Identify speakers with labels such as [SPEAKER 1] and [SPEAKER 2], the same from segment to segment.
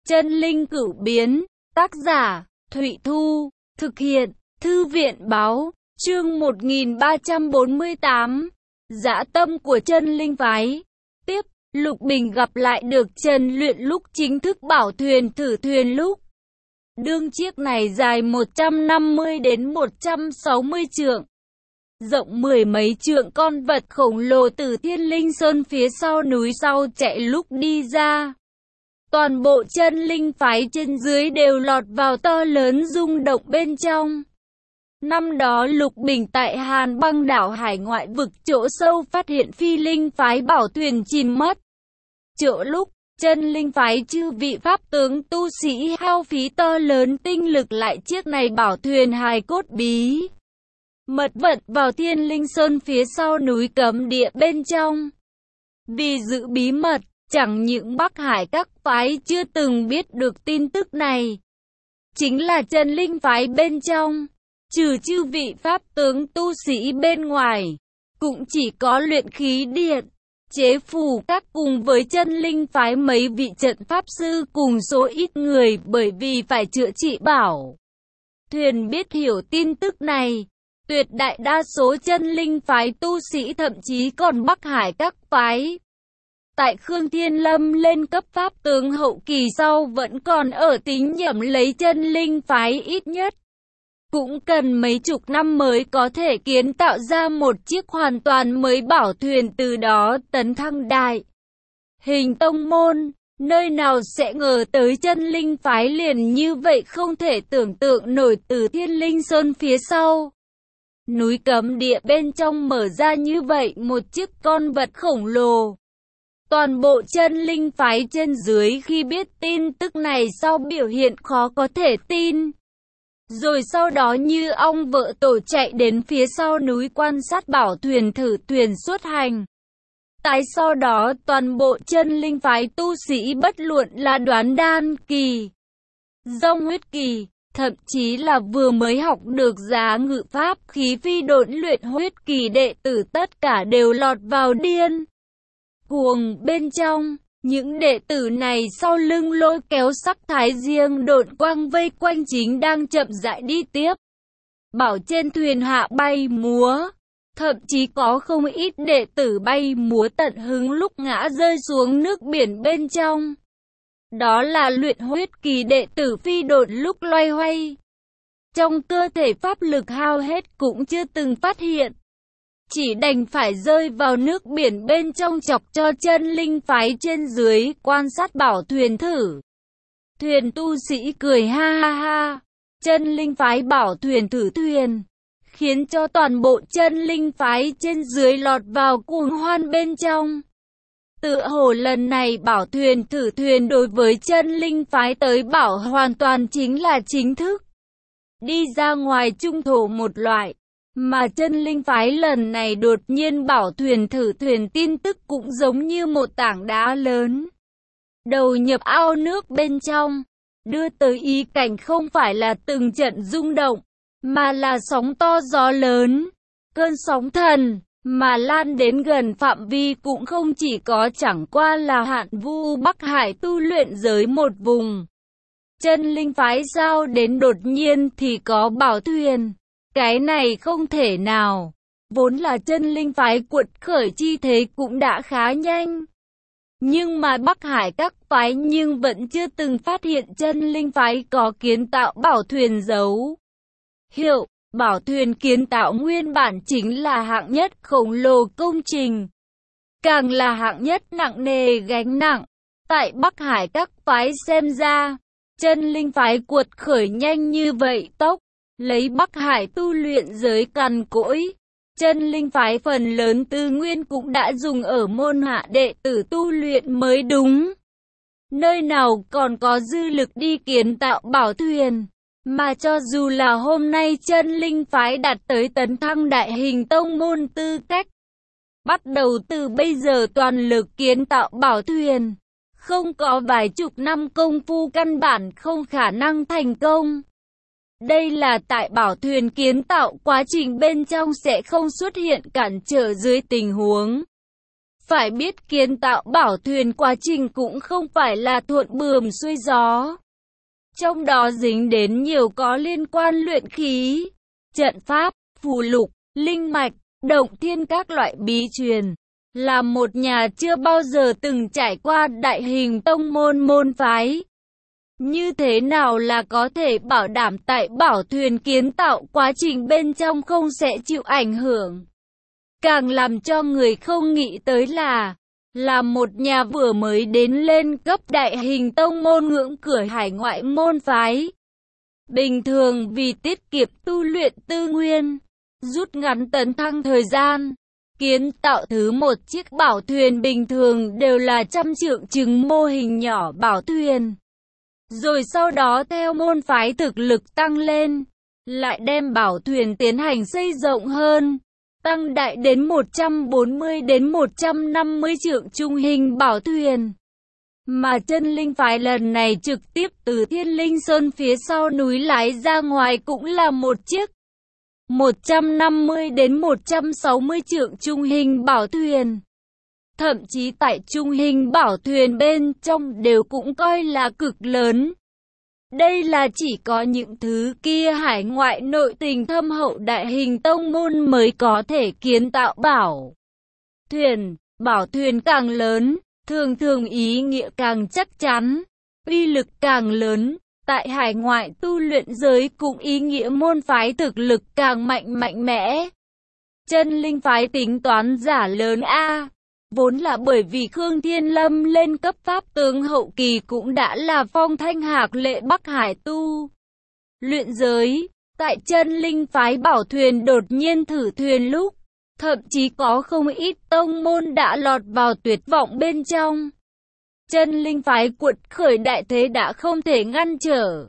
[SPEAKER 1] Chân linh cửu biến, tác giả, Thụy Thu, thực hiện, Thư viện báo, chương 1348, dã tâm của chân linh phái. Tiếp, Lục Bình gặp lại được Trần Luyện lúc chính thức bảo thuyền thử thuyền lúc. Đương chiếc này dài 150 đến 160 trượng. Rộng mười mấy trượng, con vật khổng lồ từ Thiên Linh Sơn phía sau núi sau chạy lúc đi ra. Toàn bộ chân linh phái trên dưới đều lọt vào to lớn rung động bên trong. Năm đó Lục Bình tại Hàn Băng đảo hải ngoại vực chỗ sâu phát hiện phi linh phái bảo thuyền chìm mất. Chỗ lúc chân linh phái chư vị pháp tướng tu sĩ hao phí to lớn tinh lực lại chiếc này bảo thuyền hài cốt bí mật vận vào Thiên Linh Sơn phía sau núi cấm địa bên trong. Vì giữ bí mật, chẳng những Bắc Hải các phái chưa từng biết được tin tức này. Chính là chân linh phái bên trong, trừ chư vị pháp tướng tu sĩ bên ngoài, cũng chỉ có luyện khí điện, chế phù các cùng với chân linh phái mấy vị trận pháp sư cùng số ít người bởi vì phải chữa trị bảo thuyền biết hiểu tin tức này. Tuyệt đại đa số chân linh phái tu sĩ thậm chí còn Bắc Hải các phái. Tại Khương Thiên Lâm lên cấp pháp tướng hậu kỳ sau vẫn còn ở tính nhẩm lấy chân linh phái ít nhất. Cũng cần mấy chục năm mới có thể kiến tạo ra một chiếc hoàn toàn mới bảo thuyền, từ đó tấn thăng đại hình tông môn. Nơi nào sẽ ngờ tới chân linh phái liền như vậy không thể tưởng tượng nổi từ Thiên Linh Sơn phía sau. Núi cấm địa bên trong mở ra như vậy một chiếc con vật khổng lồ. Toàn bộ chân linh phái trên dưới khi biết tin tức này sau biểu hiện khó có thể tin. Rồi sau đó như ong vỡ tổ chạy đến phía sau núi quan sát bảo thuyền thử thuyền xuất hành. Tại sau đó toàn bộ chân linh phái tu sĩ bất luận là đoán đan kỳ, dông huyết kỳ, thậm chí là vừa mới học được giá ngự pháp khí phi độn luyện huyết kỳ đệ tử tất cả đều lọt vào điên cuồng bên trong. Những đệ tử này sau lưng lôi kéo sắc thái riêng độn quang vây quanh chính đang chậm rãi đi tiếp. Bảo trên thuyền hạ bay múa, thậm chí có không ít đệ tử bay múa tận hứng lúc ngã rơi xuống nước biển bên trong. Đó là luyện huyết kỳ đệ tử phi độn lúc loay hoay. Trong cơ thể pháp lực hao hết cũng chưa từng phát hiện. Chỉ đành phải rơi vào nước biển bên trong chọc cho chân linh phái trên dưới quan sát bảo thuyền thử thuyền tu sĩ cười ha ha ha. Chân linh phái bảo thuyền thử thuyền, khiến cho toàn bộ chân linh phái trên dưới lọt vào cuồng hoan bên trong. Tựa hồ lần này bảo thuyền thử thuyền đối với chân linh phái tới bảo hoàn toàn chính là chính thức đi ra ngoài trung thổ một loại. Mà chân linh phái lần này đột nhiên bảo thuyền thử thuyền tin tức cũng giống như một tảng đá lớn đầu nhập ao nước bên trong, đưa tới ý cảnh không phải là từng trận rung động, mà là sóng to gió lớn, cơn sóng thần, mà lan đến gần phạm vi cũng không chỉ có chẳng qua là hạn vu Bắc Hải tu luyện giới một vùng. Chân linh phái sao đến đột nhiên thì có bảo thuyền. Cái này không thể nào. Vốn là chân linh phái cuột khởi chi thế cũng đã khá nhanh. Nhưng mà Bắc Hải các phái nhưng vẫn chưa từng phát hiện chân linh phái có kiến tạo bảo thuyền dấu hiệu. Bảo thuyền kiến tạo nguyên bản chính là hạng nhất khổng lồ công trình. Càng là hạng nhất nặng nề gánh nặng. Tại Bắc Hải các phái xem ra, chân linh phái cuột khởi nhanh như vậy tốc. Lấy Bắc Hải tu luyện giới cằn cỗi, chân linh phái phần lớn tư nguyên cũng đã dùng ở môn hạ đệ tử tu luyện mới đúng. Nơi nào còn có dư lực đi kiến tạo bảo thuyền. Mà cho dù là hôm nay chân linh phái đạt tới tấn thăng đại hình tông môn tư cách, bắt đầu từ bây giờ toàn lực kiến tạo bảo thuyền, không có vài chục năm công phu căn bản không khả năng thành công. Đây là tại bảo thuyền kiến tạo quá trình bên trong sẽ không xuất hiện cản trở dưới tình huống Phải biết kiến tạo bảo thuyền quá trình cũng không phải là thuận buồm xuôi gió. Trong đó dính đến nhiều có liên quan luyện khí, trận pháp, phù lục, linh mạch, động thiên các loại bí truyền. Là một nhà chưa bao giờ từng trải qua đại hình tông môn phái. Như thế nào là có thể bảo đảm tại bảo thuyền kiến tạo quá trình bên trong không sẽ chịu ảnh hưởng? Càng làm cho người không nghĩ tới là một nhà vừa mới đến lên cấp đại hình tông môn ngưỡng cửa hải ngoại môn phái. Bình thường vì tiết kiệm tu luyện tư nguyên, rút ngắn tấn thăng thời gian, kiến tạo thứ một chiếc bảo thuyền bình thường đều là trăm trượng chừng mô hình nhỏ bảo thuyền. Rồi sau đó theo môn phái thực lực tăng lên, lại đem bảo thuyền tiến hành xây rộng hơn, tăng đại đến 140 đến 150 trượng trung hình bảo thuyền. Mà chân linh phái lần này trực tiếp từ Thiên Linh Sơn phía sau núi lái ra ngoài cũng là một chiếc 150 đến 160 trượng trung hình bảo thuyền. Thậm chí tại trung hình bảo thuyền bên trong đều cũng coi là cực lớn. Đây là chỉ có những thứ kia hải ngoại nội tình thâm hậu đại hình tông môn mới có thể kiến tạo bảo thuyền. Bảo thuyền càng lớn, thường thường ý nghĩa càng chắc chắn, uy lực càng lớn. Tại hải ngoại tu luyện giới cũng ý nghĩa môn phái thực lực càng mạnh mẽ. Chân linh phái tính toán giả lớn A. Vốn là bởi vì Khương Thiên Lâm lên cấp pháp tướng hậu kỳ cũng đã là phong thanh hạc lệ Bắc Hải tu luyện giới. Tại chân linh phái bảo thuyền đột nhiên thử thuyền lúc, thậm chí có không ít tông môn đã lọt vào tuyệt vọng bên trong. Chân linh phái cuột khởi đại thế đã không thể ngăn trở.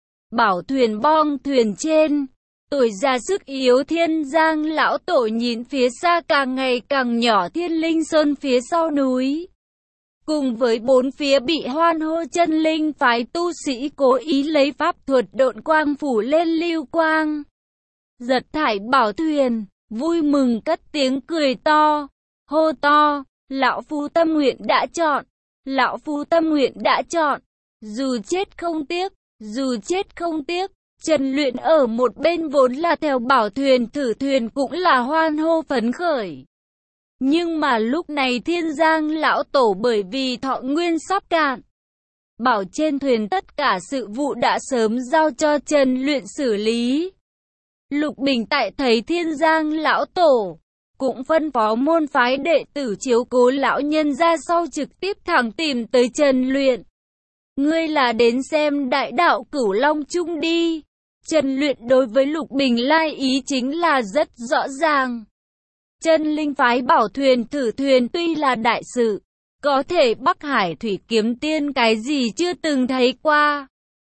[SPEAKER 1] Bảo thuyền bong thuyền trên, tuổi già sức yếu Thiên Giang lão tổ nhìn phía xa càng ngày càng nhỏ Thiên Linh Sơn phía sau núi. Cùng với bốn phía bị hoan hô chân linh phái tu sĩ cố ý lấy pháp thuật độn quang phủ lên lưu quang. Giật thải bảo thuyền, vui mừng cất tiếng cười to, hô to, lão phu tâm nguyện đã chọn, lão phu tâm nguyện đã chọn, dù chết không tiếc, dù chết không tiếc. Trần Luyện ở một bên vốn là theo bảo thuyền thử thuyền cũng là hoan hô phấn khởi. Nhưng mà lúc này Thiên Giang lão tổ bởi vì thọ nguyên sắp cạn, bảo trên thuyền tất cả sự vụ đã sớm giao cho Trần Luyện xử lý. Lục Bình tại thấy Thiên Giang lão tổ, cũng phân phó môn phái đệ tử chiếu cố lão nhân ra sau trực tiếp thẳng tìm tới Trần Luyện. Ngươi là đến xem đại đạo Cửu Long Chung đi. Trần Luyện đối với Lục Bình lai ý chính là rất rõ ràng. Chân linh phái bảo thuyền thử thuyền tuy là đại sự, có thể Bắc Hải thủy kiếm tiên cái gì chưa từng thấy qua.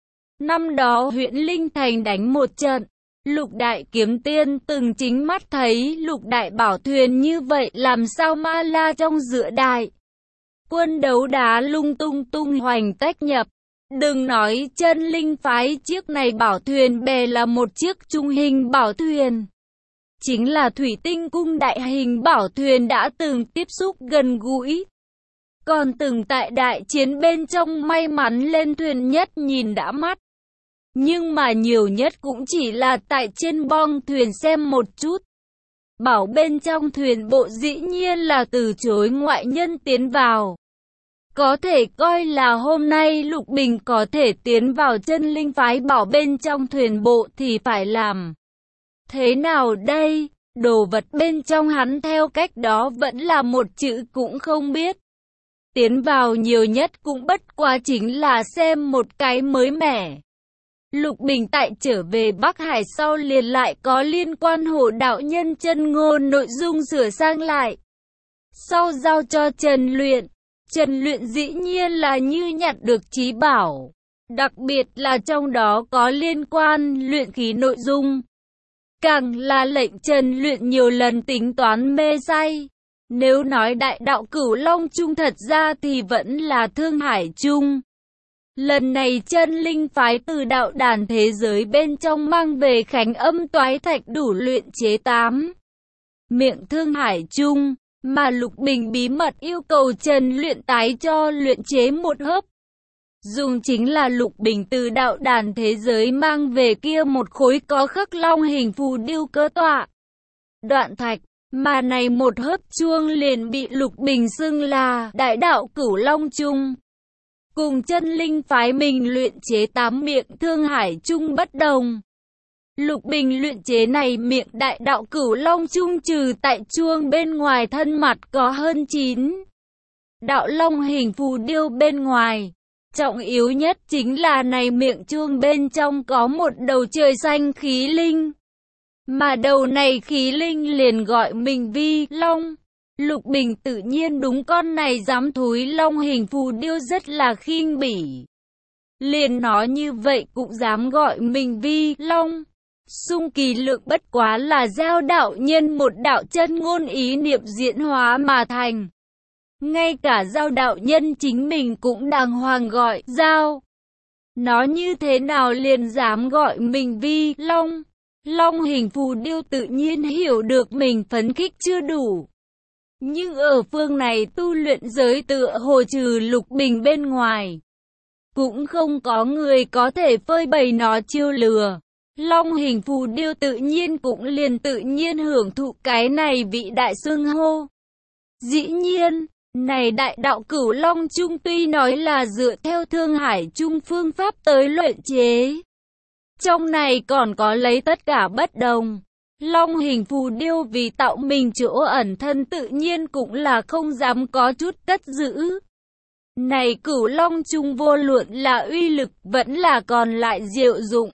[SPEAKER 1] Năm đó huyện Linh Thành đánh một trận, Lục Đại kiếm tiên từng chính mắt thấy Lục Đại bảo thuyền như vậy làm sao ma la trong giữa đại quân đấu đá lung tung hoành tách nhập. Đừng nói chân linh phái chiếc này bảo thuyền bè là một chiếc trung hình bảo thuyền. Chính là thủy tinh cung đại hình bảo thuyền đã từng tiếp xúc gần gũi. Còn từng tại đại chiến bên trong may mắn lên thuyền nhất nhìn đã mắt. Nhưng mà nhiều nhất cũng chỉ là tại trên bong thuyền xem một chút. Bảo bên trong thuyền bộ dĩ nhiên là từ chối ngoại nhân tiến vào. Có thể coi là hôm nay Lục Bình có thể tiến vào chân linh phái bảo bên trong thuyền bộ thì phải làm thế nào đây? Đồ vật bên trong hắn theo cách đó vẫn là một chữ cũng không biết. Tiến vào nhiều nhất cũng bất quá chính là xem một cái mới mẻ. Lục Bình tại trở về Bắc Hải sau liền lại có liên quan hộ đạo nhân chân ngô nội dung sửa sang lại. Sau giao cho Trần Luyện. Trần Luyện dĩ nhiên là như nhặt được trí bảo, đặc biệt là trong đó có liên quan luyện khí nội dung. Càng là lệnh Trần Luyện nhiều lần tính toán mê say. Nếu nói đại đạo Cửu Long Chung thật ra thì vẫn là Thương Hải Chung. Lần này chân linh phái từ đạo đàn thế giới bên trong mang về Khánh Âm Toái Thạch đủ luyện chế 8 miệng Thương Hải Chung. mà Lục Bình bí mật yêu cầu Trần Luyện tái cho luyện chế một hớp. Dùng chính là Lục Bình từ đạo đàn thế giới mang về kia một khối có khắc long hình phù điêu cơ tọa đoạn thạch, mà này một hớp chuông liền bị Lục Bình xưng là đại đạo cửu long chung. Cùng chân linh phái mình luyện chế 8 miệng thương hải chung bất đồng. Lục Bình luyện chế này miệng đại đạo cửu long chung trừ tại chuông bên ngoài thân mặt có hơn 9 đạo long hình phù điêu bên ngoài. Trọng yếu nhất chính là này miệng chuông bên trong có một đầu trời xanh khí linh. Mà đầu này khí linh liền gọi mình Vi Long. Lục Bình tự nhiên đúng con này dám thúi long hình phù điêu rất là khinh bỉ. Liền nói như vậy cũng dám gọi mình Vi Long. Xung Kỳ Lượng bất quá là giao đạo nhân một đạo chân ngôn ý niệm diễn hóa mà thành. Ngay cả giao đạo nhân chính mình cũng đàng hoàng gọi giao. Nó như thế nào liền dám gọi mình Vi Long. Long hình phù điêu tự nhiên hiểu được mình phấn khích chưa đủ. Nhưng ở phương này tu luyện giới tựa hồ trừ Lục Bình bên ngoài, cũng không có người có thể phơi bày nó chiêu lừa. Long hình phù điêu tự nhiên cũng liền tự nhiên hưởng thụ cái này vị đại xưng hô. Dĩ nhiên, này đại đạo cửu long chung tuy nói là dựa theo Thương Hải chung phương pháp tới luyện chế, trong này còn có lấy tất cả bất đồng. Long hình phù điêu vì tạo mình chỗ ẩn thân tự nhiên cũng là không dám có chút cất giữ. Này cửu long chung vô luận là uy lực vẫn là còn lại diệu dụng,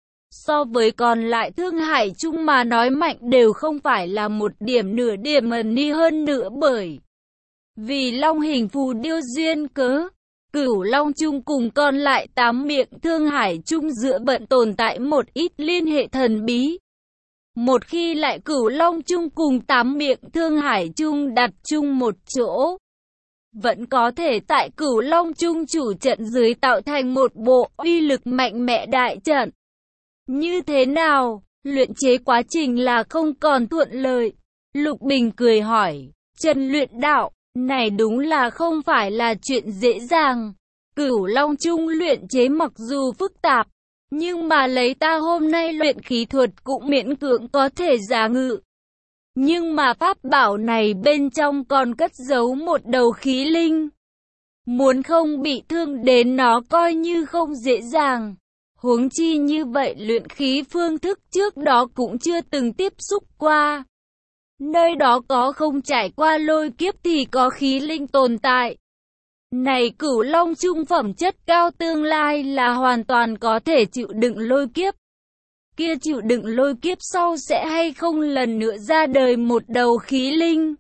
[SPEAKER 1] so với còn lại Thương Hải chung mà nói mạnh đều không phải là một điểm nửa điểm ni hơn nữa, bởi vì long hình phù điêu duyên cớ, cửu long chung cùng còn lại 8 miệng Thương Hải chung giữa bận tồn tại một ít liên hệ thần bí. Một khi lại cửu long chung cùng 8 miệng Thương Hải chung đặt chung một chỗ, vẫn có thể tại cửu long chung chủ trận dưới tạo thành một bộ uy lực mạnh mẽ đại trận. Như thế nào, luyện chế quá trình là không còn thuận lợi? Lục Bình cười hỏi, Trần Luyện đạo, này đúng là không phải là chuyện dễ dàng. Cửu long chung luyện chế mặc dù phức tạp, nhưng mà lấy ta hôm nay luyện khí thuật cũng miễn cưỡng có thể giả ngự. Nhưng mà pháp bảo này bên trong còn cất giấu một đầu khí linh. Muốn không bị thương đến nó coi như không dễ dàng. Huống chi như vậy luyện khí phương thức trước đó cũng chưa từng tiếp xúc qua. Nơi đó có không trải qua lôi kiếp thì có khí linh tồn tại. Này cửu long trung phẩm chất cao tương lai là hoàn toàn có thể chịu đựng lôi kiếp. Kia chịu đựng lôi kiếp sau sẽ hay không lần nữa ra đời một đầu khí linh?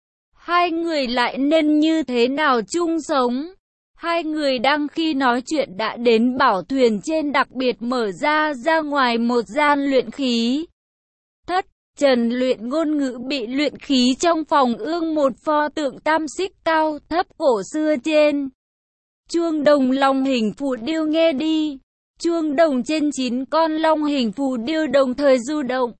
[SPEAKER 1] Hai người lại nên như thế nào chung sống? Hai người đang khi nói chuyện đã đến bảo thuyền trên, đặc biệt mở ra ngoài một gian luyện khí thất. Trần Luyện ngôn ngữ bị luyện khí trong phòng ương một pho tượng tam xích cao thấp cổ xưa trên chuông đồng long hình phù điêu nghe đi. Chuông đồng trên 9 con long hình phù điêu đồng thời du động.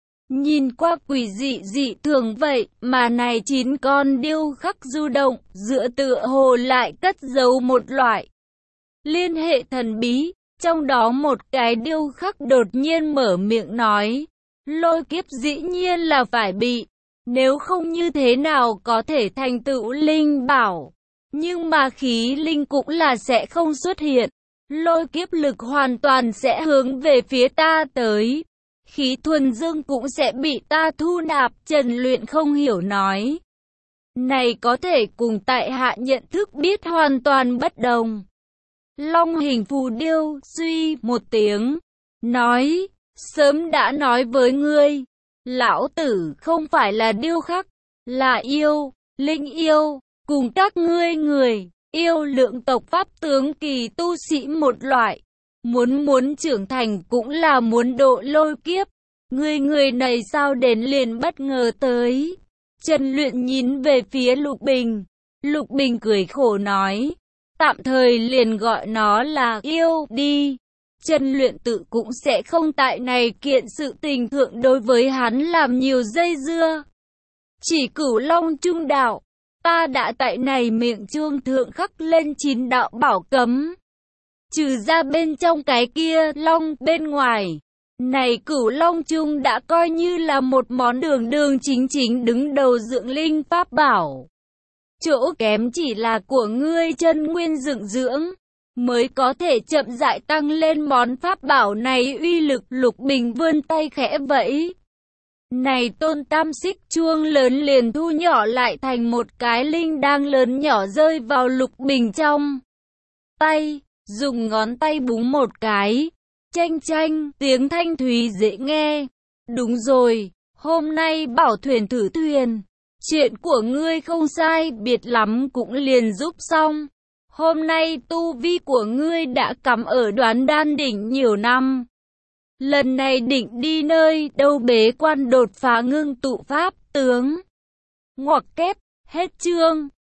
[SPEAKER 1] Nhìn qua quỷ dị thường vậy, mà này 9 con điêu khắc du động, giữa tựa hồ lại cất giấu một loại liên hệ thần bí. Trong đó một cái điêu khắc đột nhiên mở miệng nói, lôi kiếp dĩ nhiên là phải bị, nếu không như thế nào có thể thành tựu linh bảo. Nhưng mà khí linh cũng là sẽ không xuất hiện. Lôi kiếp lực hoàn toàn sẽ hướng về phía ta tới. Khí thuần dương cũng sẽ bị ta thu nạp. Trần Luyện không hiểu nói, này có thể cùng tại hạ nhận thức biết hoàn toàn bất đồng. Long hình phù điêu suy một tiếng, nói, sớm đã nói với ngươi, lão tử không phải là điêu khắc, là yêu, linh yêu, cùng các ngươi người yêu lượng tộc pháp tướng kỳ tu sĩ một loại. Muốn trưởng thành cũng là muốn độ lôi kiếp. Người này sao đến liền bất ngờ tới? Trần Luyện nhìn về phía Lục Bình. Lục Bình cười khổ nói, tạm thời liền gọi nó là yêu đi. Trần Luyện tự cũng sẽ không tại này kiện sự tình thượng đối với hắn làm nhiều dây dưa. Chỉ Cửu Long trung đạo, ta đã tại này miệng chuông thượng khắc lên 9 đạo bảo cấm. Trừ ra bên trong cái kia long bên ngoài, này Cửu Long trung đã coi như là một món đường đường chính chính đứng đầu dưỡng linh pháp bảo. Chỗ kém chỉ là của ngươi chân nguyên dựng dưỡng, mới có thể chậm rãi tăng lên món pháp bảo này uy lực. Lục Bình vươn tay khẽ vẫy. Này tôn tam xích chuông lớn liền thu nhỏ lại thành một cái linh đang lớn nhỏ rơi vào Lục Bình trong tay, dùng ngón tay búng một cái, chanh chanh, tiếng thanh thúy dễ nghe. Đúng rồi, hôm nay bảo thuyền thử thuyền, chuyện của ngươi không sai biệt lắm cũng liền giúp xong. Hôm nay tu vi của ngươi đã cắm ở Đoán Đan đỉnh nhiều năm. Lần này định đi nơi đâu bế quan đột phá ngưng tụ pháp tướng. Ngoặc kép, hết chương.